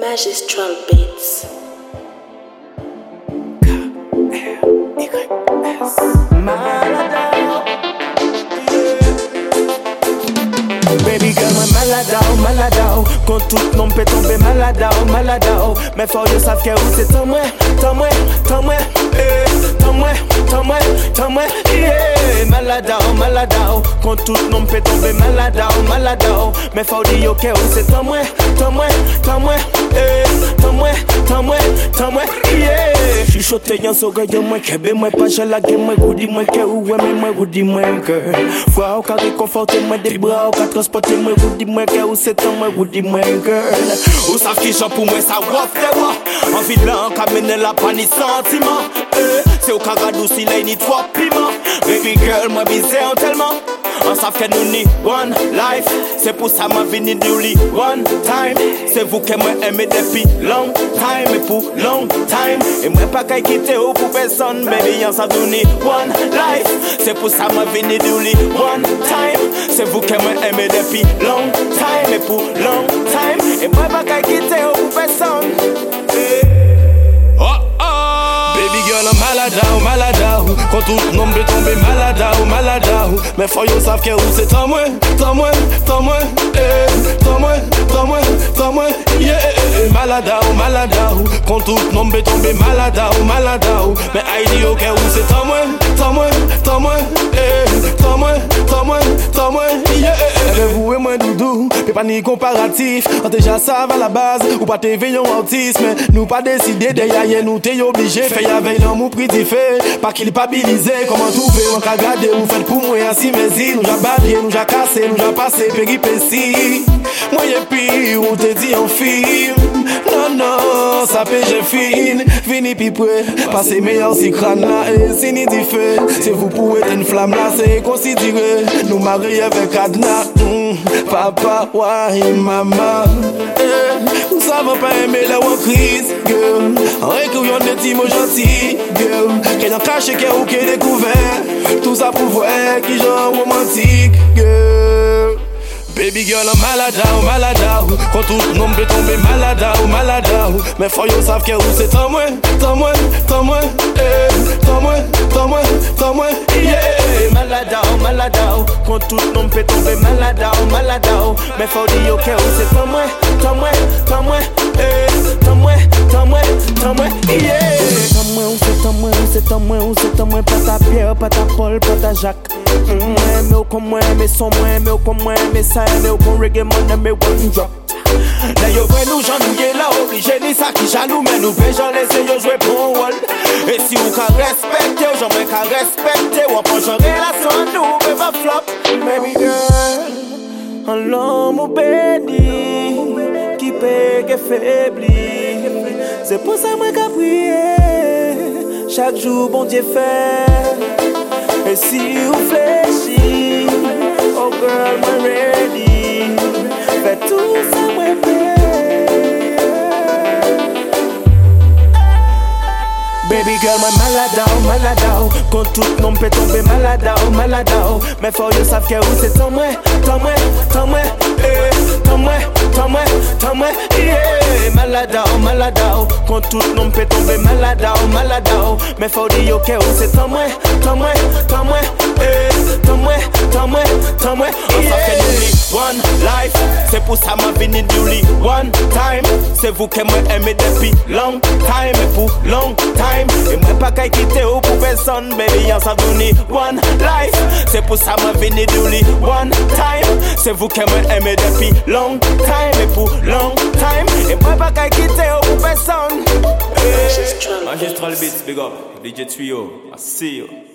Magistral Beats. Baby girl, moi maladao, quand tout nom peut tomber maladao. Mais faut yo savent que où c'est tant moi, yeah. Maladao, quand tout nom peut tomber maladao. Mais faut dire que où c'est tant moi, yeah. Chuchote yan so gagne moi kebe moi pas jalage moi goudi moi que ou ouais moi goudi moi girl. Faut ka réconforter moi des bras, ka transporter moi goudi moi que ou c'est tant moi goudi moi girl. Ou savent qui chante pour moi ça waf te wa. Envie de l'en caminer la pani sentiment. C'est au cagadou si là ni trois piments. Baby girl moi bizarre tellement. On savent que nous ni one life. C'est pour ça ma vie ni only one time. C'est vous que moi aimé depuis long time. Et pour long time. Et moi pas qu'à quitter ou pour personne. Baby on savent nous ni one life. C'est pour ça ma vie ni only one time. C'est vous que moi aimé depuis long time. Et pour long time. Et moi pas qu'à quitter ou pour personne. Baby girl, I'm maladao. Quand tout nom peut tomber maladao. Mais faut yo savent que où c'est tant moi, yeah. Maladao. Quand tout nom peut tomber maladao. Mais I dis ok où c'est tant moi, yeah. Vous et moi doudou, mais pas ni comparatif. On déjà ça va la base, ou pas te veillons autisme. Nous pas décidé derrière nous t'es obligé. Fait y'avait un mot prix fait, pas qu'il pas bilisé. Comment tout fait, on qu'a gardé, ou fait pour moi ainsi mais si. Nous j'a babié, nous j'a cassé, nous j'a passé péripéties. Moi y'a pire, on te dit en film. Non, ça peut j'ai fine. Vini pi près, passez meilleur si crâne là. Et si ni dit fait, c'est vous pour être une flamme là. C'est considéré, nous marier avec cadenas. Papa, ouais, maman. Nous savons pas aimer la crise, girl. En récouillon de petits mots gentils, girl. Qu'elle en cache qu'elle ou qu'elle découvert. Tout ça pour voir qui genre romantique, girl. Baby girl, I'm maladao. Quand tout nom peut tomber maladao. Mais faut yo savent que où c'est tant moi, yeah. Maladao, quand tout nom peut tomber maladao. Mais faut dire que où c'est tant moi, yeah. Où c'est tant moi, pas ta Pierre, pas ta Paul, pas ta Jacques. Mais au comme moi, mais sans moi, mais au comme moi, mais ça, mais au comme reggae, man, mais one drop. D'ailleurs, nous j'en nous là, obligé, ni ça qui jaloux, mais nous j'en laisser yo jouer pour un rôle. Et si vous qu'à respecter, j'en mets qu'à respecter, ou après j'en relation à nous, mais va flop. Baby girl, un l'homme ou béni, qui paie, qui faiblit. C'est pour ça moi qu'à prier, chaque jour bon Dieu fait. Et si vous fléchissez, oh girl, I'm ready. Fais tout ça, moi, baby girl, moi maladao. Quand tout nom peut tomber maladao. Mais faut yo savent que où c'est tant moi, yeah. Maladao. Quand tout nom peut tomber maladao. Mais faut dire que où c'est tant moi, on s'appelle only one life. C'est pour ça ma vie n'est only one time. C'est vous que moi aimé depuis long time. Et pour long time. Et moi pas qu'à quitter ou pour personne. Baby on s'en donne one life. C'est pour ça ma vie n'est only one time. C'est vous que moi aimé depuis long time. Et pour long time. Et moi pas qu'à quitter ou pour personne. Magistral Magistral Beats, big up, DJ Trio, I see you.